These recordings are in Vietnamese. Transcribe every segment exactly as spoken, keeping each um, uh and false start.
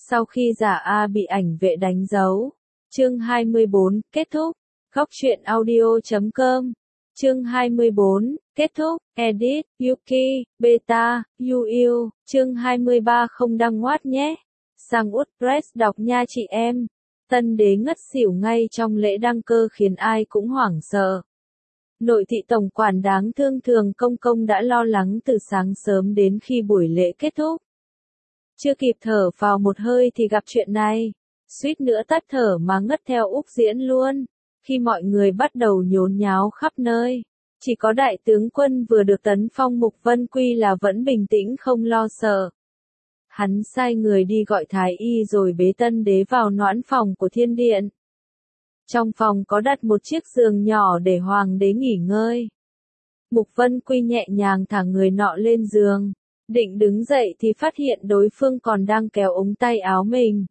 Sau khi giả A bị ảnh vệ đánh dấu. Chương hai mươi bốn, kết thúc. Góc truyện audio chấm com. Chương hai mươi bốn, kết thúc. Edit, Yuki, Beta, Yu Yêu. Chương hai mươi ba không đăng ngoát nhé. Sang WordPress đọc nha chị em. Tân đế ngất xỉu ngay trong lễ đăng cơ khiến ai cũng hoảng sợ. Nội thị tổng quản đáng thương Thường Công Công đã lo lắng từ sáng sớm đến khi buổi lễ kết thúc. Chưa kịp thở vào một hơi thì gặp chuyện này. Suýt nữa tắt thở mà ngất theo Úc Diễn luôn. Khi mọi người bắt đầu nhốn nháo khắp nơi, chỉ có đại tướng quân vừa được tấn phong Mục Vân Quy là vẫn bình tĩnh không lo sợ. Hắn sai người đi gọi thái y rồi bế tân đế vào noãn phòng của thiên điện. Trong phòng có đặt một chiếc giường nhỏ để hoàng đế nghỉ ngơi. Mục Vân Quy nhẹ nhàng thả người nọ lên giường. Định đứng dậy thì phát hiện đối phương còn đang kéo ống tay áo mình.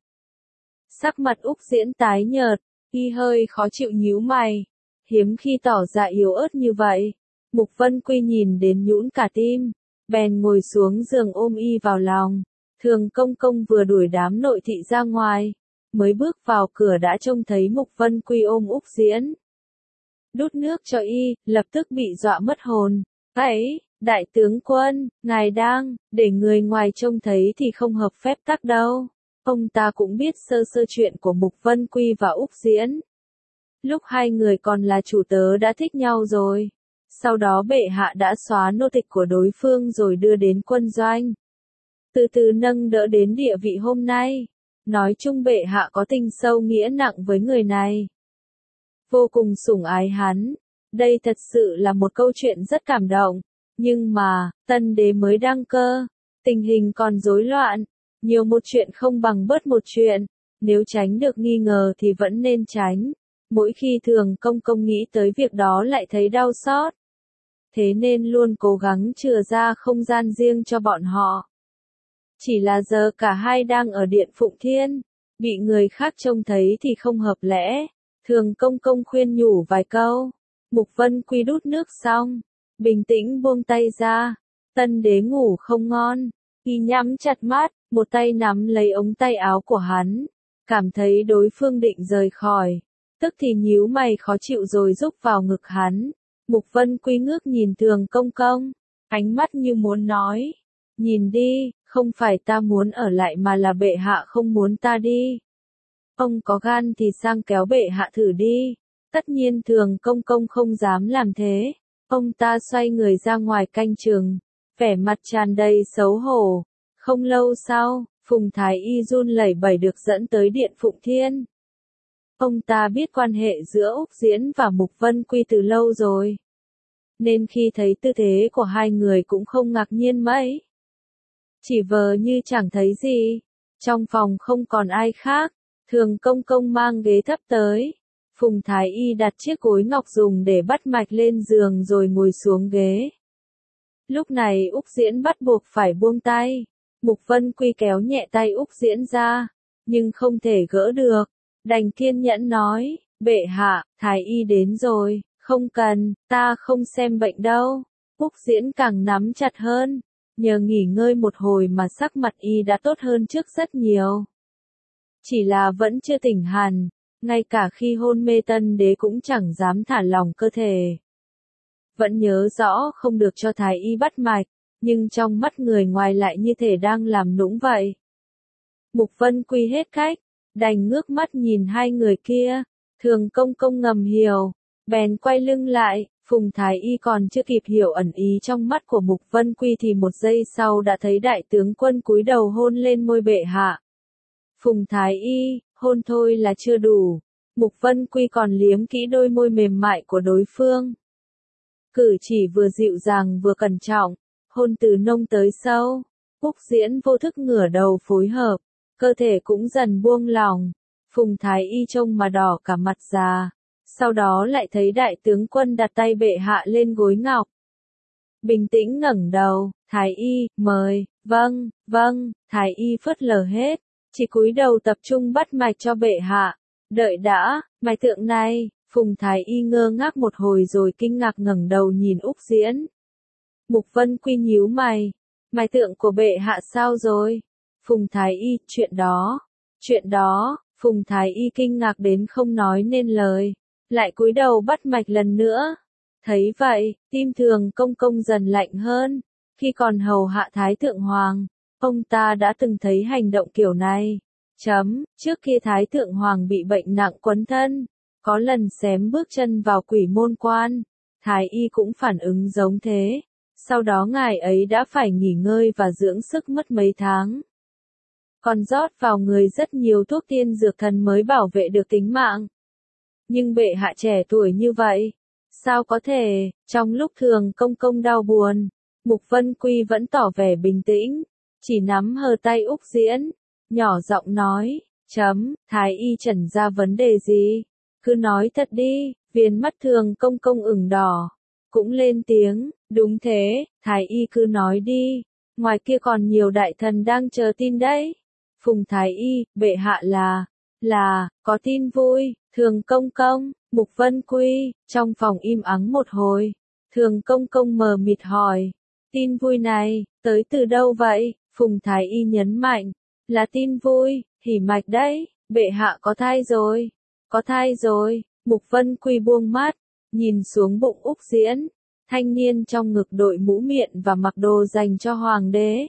Sắc mặt Úc Diễn tái nhợt, y hơi khó chịu nhíu mày. Hiếm khi tỏ ra yếu ớt như vậy. Mục Vân Quy nhìn đến nhũn cả tim, bèn ngồi xuống giường ôm y vào lòng. Thường Công Công vừa đuổi đám nội thị ra ngoài, mới bước vào cửa đã trông thấy Mục Vân Quy ôm Úc Diễn. Đút nước cho y, lập tức bị dọa mất hồn. Ấy, đại tướng quân, ngài đang, để người ngoài trông thấy thì không hợp phép tắc đâu. Ông ta cũng biết sơ sơ chuyện của Mục Vân Quy và Úc Diễn. Lúc hai người còn là chủ tớ đã thích nhau rồi. Sau đó bệ hạ đã xóa nô tịch của đối phương rồi đưa đến quân doanh. Từ từ nâng đỡ đến địa vị hôm nay. Nói chung bệ hạ có tình sâu nghĩa nặng với người này. Vô cùng sủng ái hắn. Đây thật sự là một câu chuyện rất cảm động. Nhưng mà, tân đế mới đăng cơ. Tình hình còn rối loạn. Nhiều một chuyện không bằng bớt một chuyện. Nếu tránh được nghi ngờ thì vẫn nên tránh. Mỗi khi Thường Công Công nghĩ tới việc đó lại thấy đau xót. Thế nên luôn cố gắng chừa ra không gian riêng cho bọn họ. Chỉ là giờ cả hai đang ở điện Phụng Thiên. Bị người khác trông thấy thì không hợp lẽ. Thường Công Công khuyên nhủ vài câu. Mục Vân Quy đút nước xong. Bình tĩnh buông tay ra. Tân đế ngủ không ngon. Y nhắm chặt mắt, một tay nắm lấy ống tay áo của hắn. Cảm thấy đối phương định rời khỏi. Tức thì nhíu mày khó chịu rồi rúc vào ngực hắn. Mục Vân Quy ngước nhìn Thường Công Công. Ánh mắt như muốn nói. Nhìn đi, không phải ta muốn ở lại mà là bệ hạ không muốn ta đi. Ông có gan thì sang kéo bệ hạ thử đi. Tất nhiên Thường Công Công không dám làm thế. Ông ta xoay người ra ngoài canh chừng. Vẻ mặt tràn đầy xấu hổ. Không lâu sau, Phùng Thái Y run lẩy bẩy được dẫn tới điện Phụng Thiên. Ông ta biết quan hệ giữa Úc Diễn và Mục Vân Quy từ lâu rồi. Nên khi thấy tư thế của hai người cũng không ngạc nhiên mấy. Chỉ vờ như chẳng thấy gì. Trong phòng không còn ai khác. Thường Công Công mang ghế thấp tới. Phùng Thái Y đặt chiếc gối ngọc dùng để bắt mạch lên giường rồi ngồi xuống ghế. Lúc này Úc Diễn bắt buộc phải buông tay. Mục Vân Quy kéo nhẹ tay Úc Diễn ra. Nhưng không thể gỡ được. Đành kiên nhẫn nói, bệ hạ, Thái Y đến rồi, không cần, ta không xem bệnh đâu. Úc Diễn càng nắm chặt hơn. Nhờ nghỉ ngơi một hồi mà sắc mặt y đã tốt hơn trước rất nhiều. Chỉ là vẫn chưa tỉnh hẳn. Ngay cả khi hôn mê tân đế cũng chẳng dám thả lỏng cơ thể. Vẫn nhớ rõ không được cho thái y bắt mạch, nhưng trong mắt người ngoài lại như thể đang làm nũng vậy. Mục Vân Quy hết cách, đành ngước mắt nhìn hai người kia. Thường Công Công ngầm hiểu, bèn quay lưng lại. Phùng Thái Y còn chưa kịp hiểu ẩn ý trong mắt của Mục Vân Quy thì một giây sau đã thấy đại tướng quân cúi đầu hôn lên môi bệ hạ. Phùng Thái Y, hôn thôi là chưa đủ. Mục Vân Quy còn liếm kỹ đôi môi mềm mại của đối phương. Cử chỉ vừa dịu dàng vừa cẩn trọng, hôn từ nông tới sâu. Úc Diễn vô thức ngửa đầu phối hợp, cơ thể cũng dần buông lỏng. Phùng Thái Y trông mà đỏ cả mặt già. Sau đó lại thấy đại tướng quân đặt tay bệ hạ lên gối ngọc. Bình tĩnh ngẩng đầu, Thái Y, mời, vâng, vâng, Thái Y phớt lờ hết, chỉ cúi đầu tập trung bắt mạch cho bệ hạ. Đợi đã, mạch tượng này, Phùng Thái Y ngơ ngác một hồi rồi kinh ngạc ngẩng đầu nhìn Úc Diễn. Mục Vân Quy nhíu mày, mạch tượng của bệ hạ sao rồi? Phùng Thái Y, chuyện đó, Chuyện đó, Phùng Thái Y kinh ngạc đến không nói nên lời, lại cúi đầu bắt mạch lần nữa. Thấy vậy, tim Thường Công Công dần lạnh hơn, khi còn hầu hạ Thái Thượng Hoàng, ông ta đã từng thấy hành động kiểu này. Chấm, trước kia Thái Thượng Hoàng bị bệnh nặng quấn thân, có lần xém bước chân vào quỷ môn quan, Thái Y cũng phản ứng giống thế, sau đó ngài ấy đã phải nghỉ ngơi và dưỡng sức mất mấy tháng. Còn rót vào người rất nhiều thuốc tiên dược thần mới bảo vệ được tính mạng. Nhưng bệ hạ trẻ tuổi như vậy, sao có thể, trong lúc Thường Công Công đau buồn, Mục Vân Quy vẫn tỏ vẻ bình tĩnh, chỉ nắm hờ tay Úc Diễn, nhỏ giọng nói, chấm, Thái Y trần ra vấn đề gì? Cứ nói thật đi, viền mắt Thường Công Công ửng đỏ, cũng lên tiếng, đúng thế, Thái Y cứ nói đi, ngoài kia còn nhiều đại thần đang chờ tin đấy. Phùng Thái Y, bệ hạ là, là, có tin vui, Thường Công Công, Mục Vân Quy, trong phòng im ắng một hồi, Thường Công Công mờ mịt hỏi, tin vui này, tới từ đâu vậy? Phùng Thái Y nhấn mạnh, là tin vui, hỉ mạch đấy, bệ hạ có thai rồi, có thai rồi, Mục Vân Quy buông mắt, nhìn xuống bụng Úc Diễn, thanh niên trong ngực đội mũ miện và mặc đồ dành cho hoàng đế.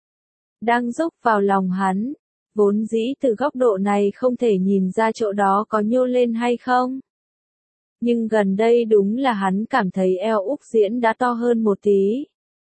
Đang rúc vào lòng hắn, vốn dĩ từ góc độ này không thể nhìn ra chỗ đó có nhô lên hay không. Nhưng gần đây đúng là hắn cảm thấy eo Úc Diễn đã to hơn một tí.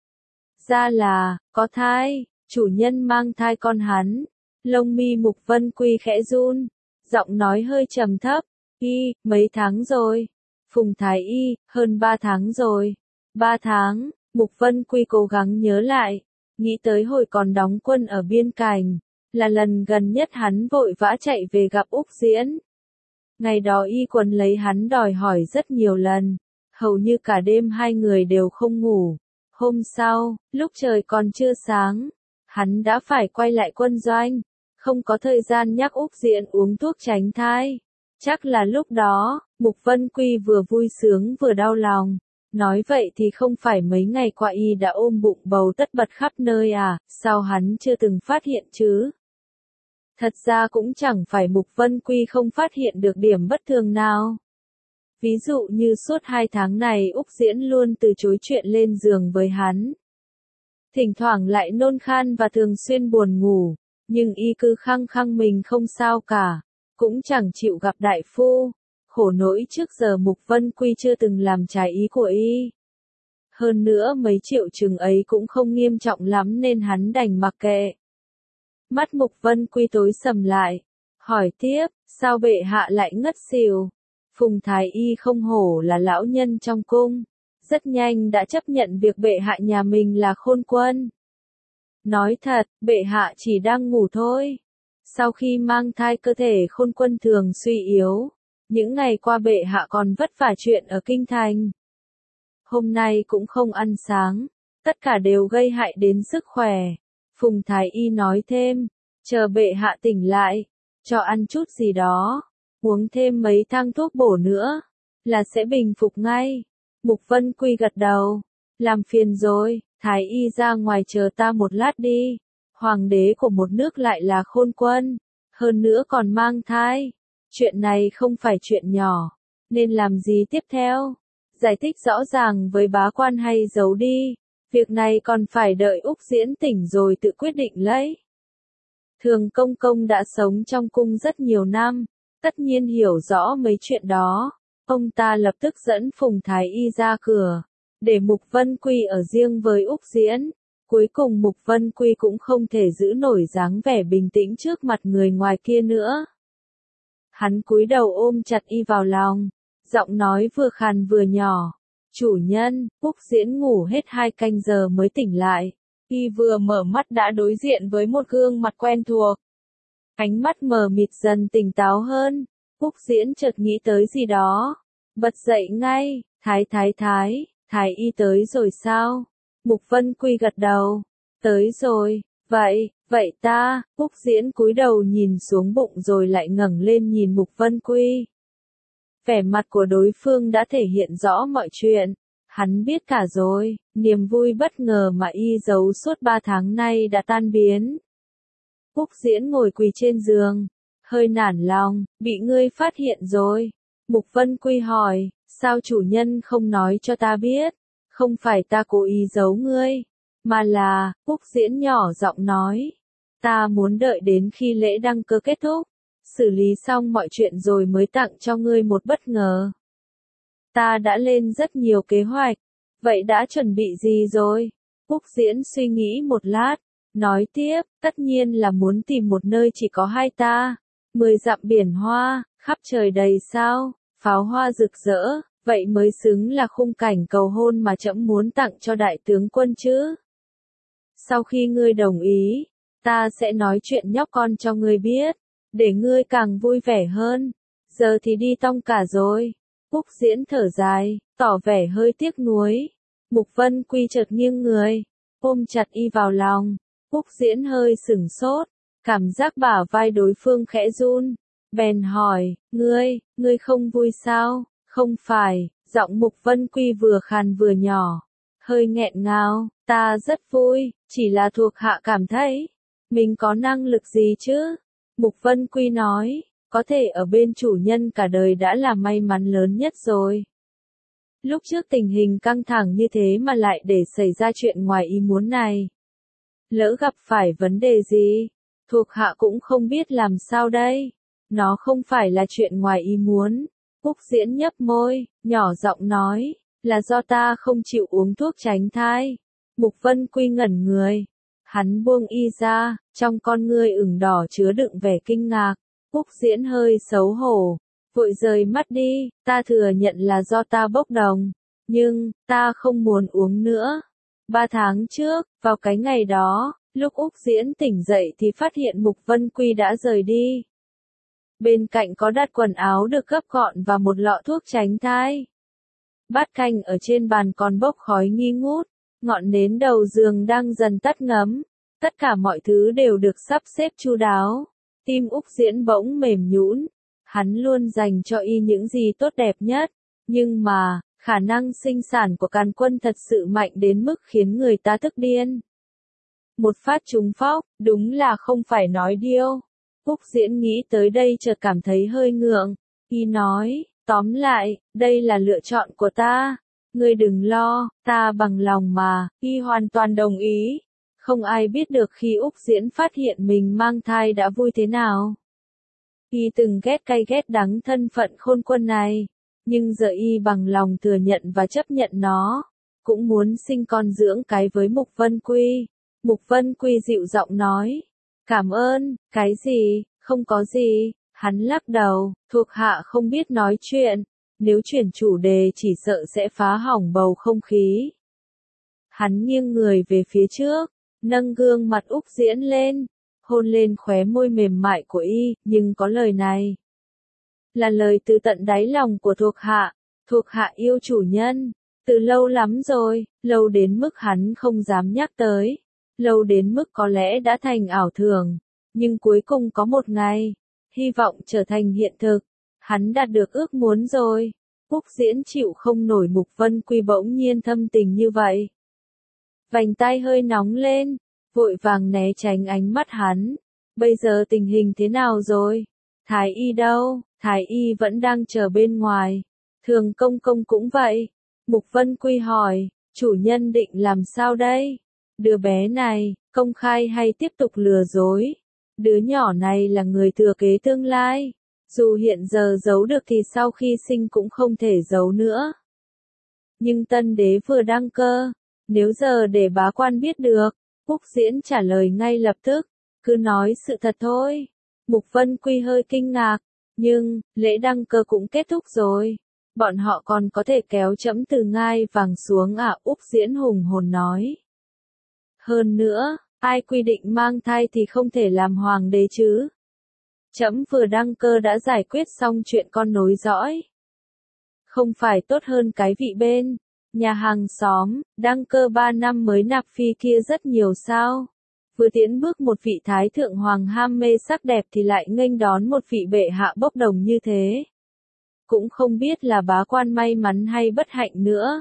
Ra là, có thai, chủ nhân mang thai con hắn. Lông mi Mục Vân Quy khẽ run, giọng nói hơi trầm thấp, y, mấy tháng rồi. Phùng Thái Y, hơn ba tháng rồi. Ba tháng, Mục Vân Quy cố gắng nhớ lại, nghĩ tới hồi còn đóng quân ở biên cảnh, là lần gần nhất hắn vội vã chạy về gặp Úc Diễn. Ngày đó Y Quần lấy hắn đòi hỏi rất nhiều lần, hầu như cả đêm hai người đều không ngủ. Hôm sau, lúc trời còn chưa sáng, hắn đã phải quay lại quân doanh, không có thời gian nhắc Úc Diễn uống thuốc tránh thai. Chắc là lúc đó, Mục Vân Quy vừa vui sướng vừa đau lòng. Nói vậy thì không phải mấy ngày qua Y đã ôm bụng bầu tất bật khắp nơi à, sao hắn chưa từng phát hiện chứ? Thật ra cũng chẳng phải Mục Vân Quy không phát hiện được điểm bất thường nào. Ví dụ như suốt hai tháng này Úc Diễn luôn từ chối chuyện lên giường với hắn. Thỉnh thoảng lại nôn khan và thường xuyên buồn ngủ, nhưng Y cứ khăng khăng mình không sao cả, cũng chẳng chịu gặp đại phu. Khổ nỗi trước giờ Mục Vân Quy chưa từng làm trái ý của Y. Hơn nữa mấy triệu chứng ấy cũng không nghiêm trọng lắm nên hắn đành mặc kệ. Mắt Mục Vân Quy tối sầm lại, hỏi tiếp, sao bệ hạ lại ngất xỉu? Phùng Thái Y không hổ là lão nhân trong cung, rất nhanh đã chấp nhận việc bệ hạ nhà mình là khôn quân. Nói thật, bệ hạ chỉ đang ngủ thôi. Sau khi mang thai cơ thể khôn quân thường suy yếu, những ngày qua bệ hạ còn vất vả chuyện ở kinh thành. Hôm nay cũng không ăn sáng, tất cả đều gây hại đến sức khỏe. Phùng Thái Y nói thêm, chờ bệ hạ tỉnh lại, cho ăn chút gì đó, uống thêm mấy thang thuốc bổ nữa, là sẽ bình phục ngay. Mục Vân Quy gật đầu, làm phiền rồi, Thái Y ra ngoài chờ ta một lát đi. Hoàng đế của một nước lại là khôn quân, hơn nữa còn mang thai. Chuyện này không phải chuyện nhỏ, nên làm gì tiếp theo? Giải thích rõ ràng với bá quan hay giấu đi? Việc này còn phải đợi Úc Diễn tỉnh rồi tự quyết định lấy. Thường Công Công đã sống trong cung rất nhiều năm, tất nhiên hiểu rõ mấy chuyện đó. Ông ta lập tức dẫn Phùng Thái Y ra cửa, để Mục Vân Quy ở riêng với Úc Diễn. Cuối cùng Mục Vân Quy cũng không thể giữ nổi dáng vẻ bình tĩnh trước mặt người ngoài kia nữa. Hắn cúi đầu ôm chặt Y vào lòng, giọng nói vừa khàn vừa nhỏ. Chủ nhân, Úc Diễn ngủ hết hai canh giờ mới tỉnh lại. Y vừa mở mắt đã đối diện với một gương mặt quen thuộc. Ánh mắt mờ mịt dần tỉnh táo hơn. Úc Diễn chợt nghĩ tới gì đó. Bật dậy ngay, thái thái thái, Thái Y tới rồi sao? Mục Vân Quy gật đầu. Tới rồi, vậy, vậy ta, Úc Diễn cúi đầu nhìn xuống bụng rồi lại ngẩng lên nhìn Mục Vân Quy. Vẻ mặt của đối phương đã thể hiện rõ mọi chuyện. Hắn biết cả rồi, niềm vui bất ngờ mà Y giấu suốt ba tháng nay đã tan biến. Úc Diễn ngồi quỳ trên giường, hơi nản lòng, bị ngươi phát hiện rồi. Mục Vân Quy hỏi, sao chủ nhân không nói cho ta biết? Không phải ta cố ý giấu ngươi, mà là, Úc Diễn nhỏ giọng nói. Ta muốn đợi đến khi lễ đăng cơ kết thúc, xử lý xong mọi chuyện rồi mới tặng cho ngươi một bất ngờ. Ta đã lên rất nhiều kế hoạch, vậy đã chuẩn bị gì rồi? Úc Diễn suy nghĩ một lát, nói tiếp, tất nhiên là muốn tìm một nơi chỉ có hai ta, mười dặm biển hoa, khắp trời đầy sao, pháo hoa rực rỡ, vậy mới xứng là khung cảnh cầu hôn mà trẫm muốn tặng cho đại tướng quân chứ. Sau khi ngươi đồng ý, ta sẽ nói chuyện nhóc con cho ngươi biết, để ngươi càng vui vẻ hơn. Giờ thì đi tong cả rồi. Úc Diễn thở dài, tỏ vẻ hơi tiếc nuối. Mục Vân Quy chợt nghiêng người, ôm chặt y vào lòng. Úc Diễn hơi sửng sốt, cảm giác bả vai đối phương khẽ run. Bèn hỏi, ngươi, ngươi không vui sao? Không phải, giọng Mục Vân Quy vừa khàn vừa nhỏ, hơi nghẹn ngào, ta rất vui, chỉ là thuộc hạ cảm thấy, mình có năng lực gì chứ? Mục Vân Quy nói, có thể ở bên chủ nhân cả đời đã là may mắn lớn nhất rồi. Lúc trước tình hình căng thẳng như thế mà lại để xảy ra chuyện ngoài ý muốn này. Lỡ gặp phải vấn đề gì, thuộc hạ cũng không biết làm sao đây. Nó không phải là chuyện ngoài ý muốn. Úc Diễn nhấp môi, nhỏ giọng nói, là do ta không chịu uống thuốc tránh thai. Mục Vân Quy ngẩn người. Hắn buông y ra, trong con ngươi ửng đỏ chứa đựng vẻ kinh ngạc. Úc Diễn hơi xấu hổ, vội rời mắt đi, ta thừa nhận là do ta bốc đồng, nhưng, ta không muốn uống nữa. Ba tháng trước, vào cái ngày đó, lúc Úc Diễn tỉnh dậy thì phát hiện Mục Vân Quy đã rời đi. Bên cạnh có đặt quần áo được gấp gọn và một lọ thuốc tránh thai. Bát canh ở trên bàn còn bốc khói nghi ngút, ngọn nến đầu giường đang dần tắt ngấm. Tất cả mọi thứ đều được sắp xếp chu đáo. Tim Úc Diễn bỗng mềm nhũn. Hắn luôn dành cho y những gì tốt đẹp nhất, nhưng mà, khả năng sinh sản của Càn Quân thật sự mạnh đến mức khiến người ta tức điên. Một phát trúng phóc, đúng là không phải nói điêu. Úc Diễn nghĩ tới đây chợt cảm thấy hơi ngượng. Y nói, tóm lại, đây là lựa chọn của ta. Ngươi đừng lo, ta bằng lòng mà. Y hoàn toàn đồng ý. Không ai biết được khi Úc Diễn phát hiện mình mang thai đã vui thế nào. Y từng ghét cay ghét đắng thân phận khôn quân này, nhưng giờ y bằng lòng thừa nhận và chấp nhận nó, cũng muốn sinh con dưỡng cái với Mục Vân Quy. Mục Vân Quy dịu giọng nói, cảm ơn, cái gì, không có gì, hắn lắc đầu, thuộc hạ không biết nói chuyện, nếu chuyển chủ đề chỉ sợ sẽ phá hỏng bầu không khí. Hắn nghiêng người về phía trước, nâng gương mặt Úc Diễn lên, hôn lên khóe môi mềm mại của y, nhưng có lời này. Là lời từ tận đáy lòng của thuộc hạ, thuộc hạ yêu chủ nhân, từ lâu lắm rồi, lâu đến mức hắn không dám nhắc tới, lâu đến mức có lẽ đã thành ảo tưởng, nhưng cuối cùng có một ngày, hy vọng trở thành hiện thực, hắn đạt được ước muốn rồi. Úc Diễn chịu không nổi Mục Vân Quy bỗng nhiên thâm tình như vậy. Vành tai hơi nóng lên, vội vàng né tránh ánh mắt hắn. Bây giờ tình hình thế nào rồi? Thái y đâu? Thái y vẫn đang chờ bên ngoài. Thường công công cũng vậy. Mục Vân Quy hỏi, chủ nhân định làm sao đây? Đứa bé này, công khai hay tiếp tục lừa dối? Đứa nhỏ này là người thừa kế tương lai. Dù hiện giờ giấu được thì sau khi sinh cũng không thể giấu nữa. Nhưng tân đế vừa đăng cơ, nếu giờ để bá quan biết được, Úc Diễn trả lời ngay lập tức, cứ nói sự thật thôi. Mục Vân Quy hơi kinh ngạc, nhưng, lễ đăng cơ cũng kết thúc rồi. Bọn họ còn có thể kéo trẫm từ ngai vàng xuống à? Úc Diễn hùng hồn nói. Hơn nữa, ai quy định mang thai thì không thể làm hoàng đế chứ? Trẫm vừa đăng cơ đã giải quyết xong chuyện con nối dõi. Không phải tốt hơn cái vị bên nhà hàng xóm, đăng cơ ba năm mới nạp phi kia rất nhiều sao? Vừa tiến bước một vị thái thượng hoàng ham mê sắc đẹp thì lại nghênh đón một vị bệ hạ bốc đồng như thế. Cũng không biết là bá quan may mắn hay bất hạnh nữa.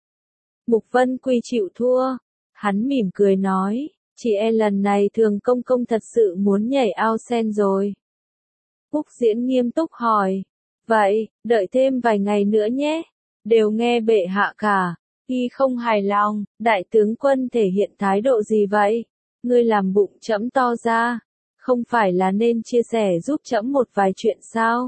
Mục Vân Quy chịu thua. Hắn mỉm cười nói, chị e lần này Thường công công thật sự muốn nhảy ao sen rồi. Úc Diễn nghiêm túc hỏi. Vậy, đợi thêm vài ngày nữa nhé. Đều nghe bệ hạ cả. Y không hài lòng, đại tướng quân thể hiện thái độ gì vậy? Ngươi làm bụng trẫm to ra. Không phải là nên chia sẻ giúp trẫm một vài chuyện sao?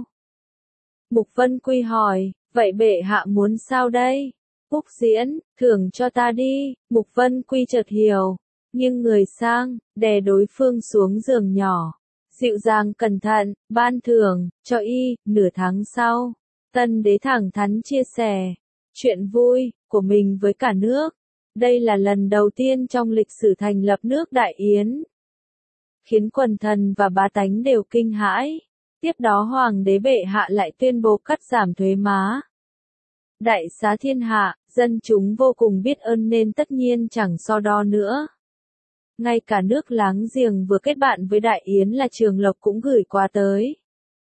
Mục Vân Quy hỏi, vậy bệ hạ muốn sao đây? Úc Diễn, thưởng cho ta đi. Mục Vân Quy chợt hiểu, nghiêng người sang, đè đối phương xuống giường nhỏ. Dịu dàng cẩn thận, ban thưởng, cho y, nửa tháng sau. Tân đế thẳng thắn chia sẻ, chuyện vui, của mình với cả nước. Đây là lần đầu tiên trong lịch sử thành lập nước Đại Yến. Khiến quần thần và bá tánh đều kinh hãi. Tiếp đó Hoàng đế bệ hạ lại tuyên bố cắt giảm thuế má. Đại xá thiên hạ, dân chúng vô cùng biết ơn nên tất nhiên chẳng so đo nữa. Ngay cả nước láng giềng vừa kết bạn với Đại Yến là Trường Lộc cũng gửi qua tới.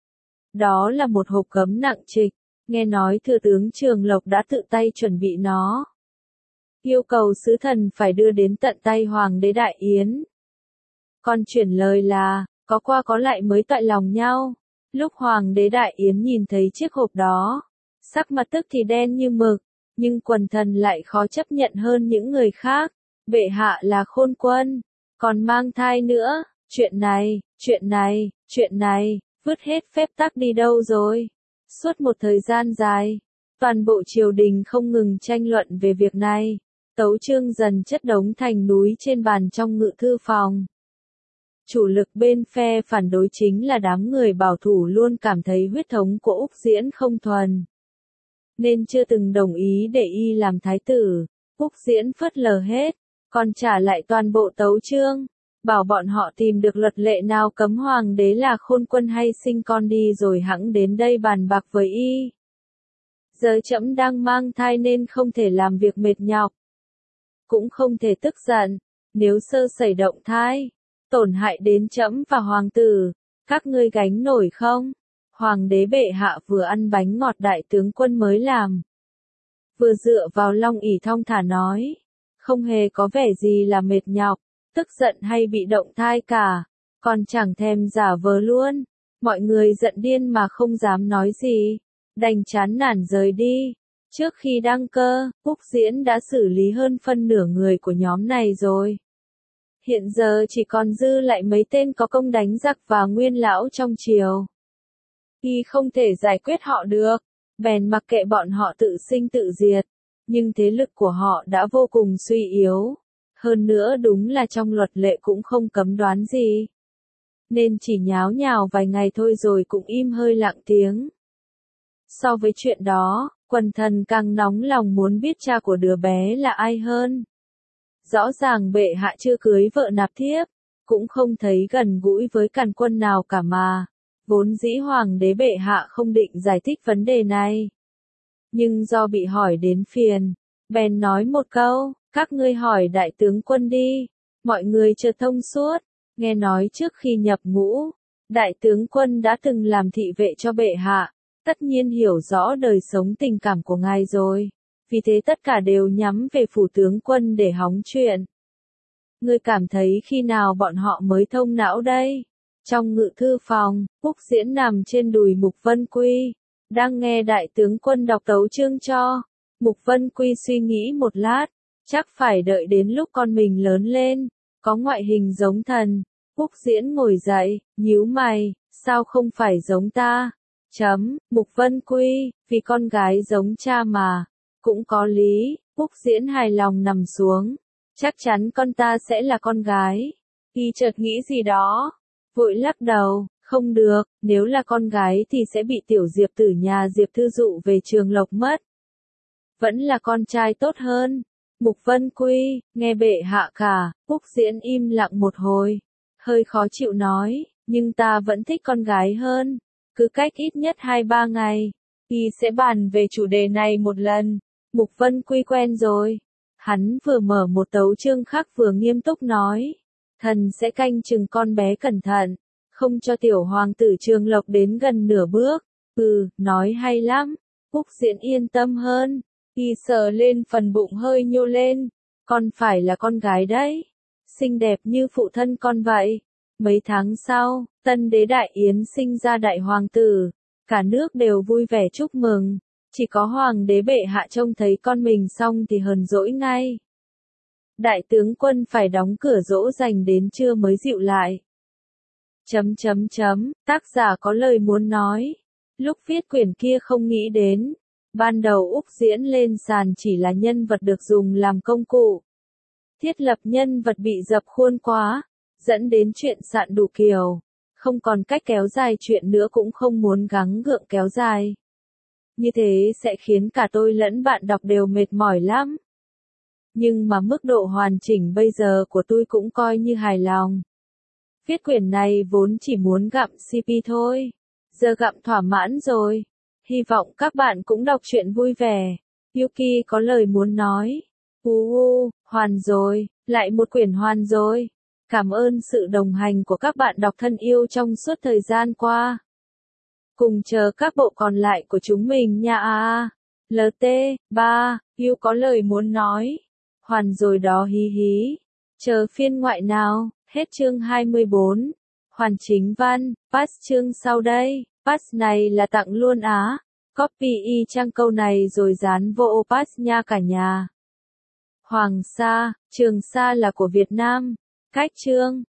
Đó là một hộp gấm nặng trịch, nghe nói thừa tướng Trường Lộc đã tự tay chuẩn bị nó. Yêu cầu sứ thần phải đưa đến tận tay Hoàng đế Đại Yến. Còn chuyển lời là, có qua có lại mới toại lòng nhau. Lúc Hoàng đế Đại Yến nhìn thấy chiếc hộp đó, sắc mặt tức thì đen như mực, nhưng quần thần lại khó chấp nhận hơn những người khác. Bệ hạ là khôn quân, còn mang thai nữa, chuyện này, chuyện này, chuyện này, vứt hết phép tắc đi đâu rồi? Suốt một thời gian dài, toàn bộ triều đình không ngừng tranh luận về việc này. Tấu chương dần chất đống thành núi trên bàn trong ngự thư phòng. Chủ lực bên phe phản đối chính là đám người bảo thủ luôn cảm thấy huyết thống của Úc Diễn không thuần, nên chưa từng đồng ý để y làm thái tử. Úc Diễn phớt lờ hết, còn trả lại toàn bộ tấu chương, bảo bọn họ tìm được luật lệ nào cấm hoàng đế là khôn quân hay sinh con đi rồi hẵng đến đây bàn bạc với y. Giờ trẫm đang mang thai nên không thể làm việc mệt nhọc, cũng không thể tức giận, nếu sơ sẩy động thai, tổn hại đến trẫm và hoàng tử, các ngươi gánh nổi không? Hoàng đế bệ hạ vừa ăn bánh ngọt đại tướng quân mới làm, vừa dựa vào long ỷ thong thả nói, không hề có vẻ gì là mệt nhọc, tức giận hay bị động thai cả, còn chẳng thèm giả vờ luôn. Mọi người giận điên mà không dám nói gì, đành chán nản rời đi. Trước khi đăng cơ, Úc Diễn đã xử lý hơn phân nửa người của nhóm này rồi. Hiện giờ chỉ còn dư lại mấy tên có công đánh giặc và nguyên lão trong triều. Y không thể giải quyết họ được, bèn mặc kệ bọn họ tự sinh tự diệt. Nhưng thế lực của họ đã vô cùng suy yếu. Hơn nữa đúng là trong luật lệ cũng không cấm đoán gì. Nên chỉ nháo nhào vài ngày thôi rồi cũng im hơi lặng tiếng. So với chuyện đó, quần thần càng nóng lòng muốn biết cha của đứa bé là ai hơn. Rõ ràng bệ hạ chưa cưới vợ nạp thiếp, cũng không thấy gần gũi với càn quân nào cả mà. Vốn dĩ hoàng đế bệ hạ không định giải thích vấn đề này. Nhưng do bị hỏi đến phiền, bèn nói một câu, các ngươi hỏi đại tướng quân đi. Mọi người chợt thông suốt, nghe nói trước khi nhập ngũ, đại tướng quân đã từng làm thị vệ cho bệ hạ, tất nhiên hiểu rõ đời sống tình cảm của ngài rồi. Vì thế tất cả đều nhắm về phủ tướng quân để hóng chuyện. Ngươi cảm thấy khi nào bọn họ mới thông não đây? Trong ngự thư phòng, Úc Diễn nằm trên đùi Mục Vân Quy, đang nghe đại tướng quân đọc tấu chương cho. Mục Vân Quy suy nghĩ một lát, chắc phải đợi đến lúc con mình lớn lên, có ngoại hình giống thần. Úc Diễn ngồi dậy, nhíu mày, sao không phải giống ta? Chấm, Mục Vân Quy, vì con gái giống cha mà. Cũng có lý, Úc Diễn hài lòng nằm xuống. Chắc chắn con ta sẽ là con gái. Y chợt nghĩ gì đó, vội lắc đầu, không được, nếu là con gái thì sẽ bị tiểu Diệp Tử nhà Diệp Thư dụ về Trường Lộc mất. Vẫn là con trai tốt hơn. Mục Vân Quy, nghe bệ hạ cả. Úc Diễn im lặng một hồi, hơi khó chịu nói, nhưng ta vẫn thích con gái hơn. Cứ cách ít nhất hai ba ngày, y sẽ bàn về chủ đề này một lần. Mục Vân Quy quen rồi. Hắn vừa mở một tấu chương khác vừa nghiêm túc nói, thần sẽ canh chừng con bé cẩn thận, không cho tiểu hoàng tử Trường Lộc đến gần nửa bước. Ừ, nói hay lắm. Úc Diễn yên tâm hơn. Y sờ lên phần bụng hơi nhô lên. Con phải là con gái đấy. Xinh đẹp như phụ thân con vậy. Mấy tháng sau, Tân đế Đại Yến sinh ra đại hoàng tử, cả nước đều vui vẻ chúc mừng, chỉ có hoàng đế bệ hạ trông thấy con mình xong thì hờn dỗi ngay. Đại tướng quân phải đóng cửa dỗ dành đến trưa mới dịu lại. Chấm chấm chấm, tác giả có lời muốn nói. Lúc viết quyển kia không nghĩ đến, ban đầu Úc diễn lên sàn chỉ là nhân vật được dùng làm công cụ. Thiết lập nhân vật bị dập khuôn quá, dẫn đến chuyện sạn đủ kiểu, không còn cách kéo dài chuyện nữa cũng không muốn gắng gượng kéo dài. Như thế sẽ khiến cả tôi lẫn bạn đọc đều mệt mỏi lắm. Nhưng mà mức độ hoàn chỉnh bây giờ của tôi cũng coi như hài lòng. Viết quyển này vốn chỉ muốn gặm xê pê thôi, giờ gặm thỏa mãn rồi. Hy vọng các bạn cũng đọc truyện vui vẻ. Yuki có lời muốn nói. Ú u, hoàn rồi, lại một quyển hoàn rồi. Cảm ơn sự đồng hành của các bạn đọc thân yêu trong suốt thời gian qua. Cùng chờ các bộ còn lại của chúng mình nha. À, lờ tê, ba, Yu có lời muốn nói. Hoàn rồi đó hí hí. Chờ phiên ngoại nào, hết chương hai mươi bốn. Hoàn chính văn, pass chương sau đây. Pass này là tặng luôn á. Copy y chang câu này rồi dán vô pass nha cả nhà. Hoàng Sa, Trường Sa là của Việt Nam. Cách chương.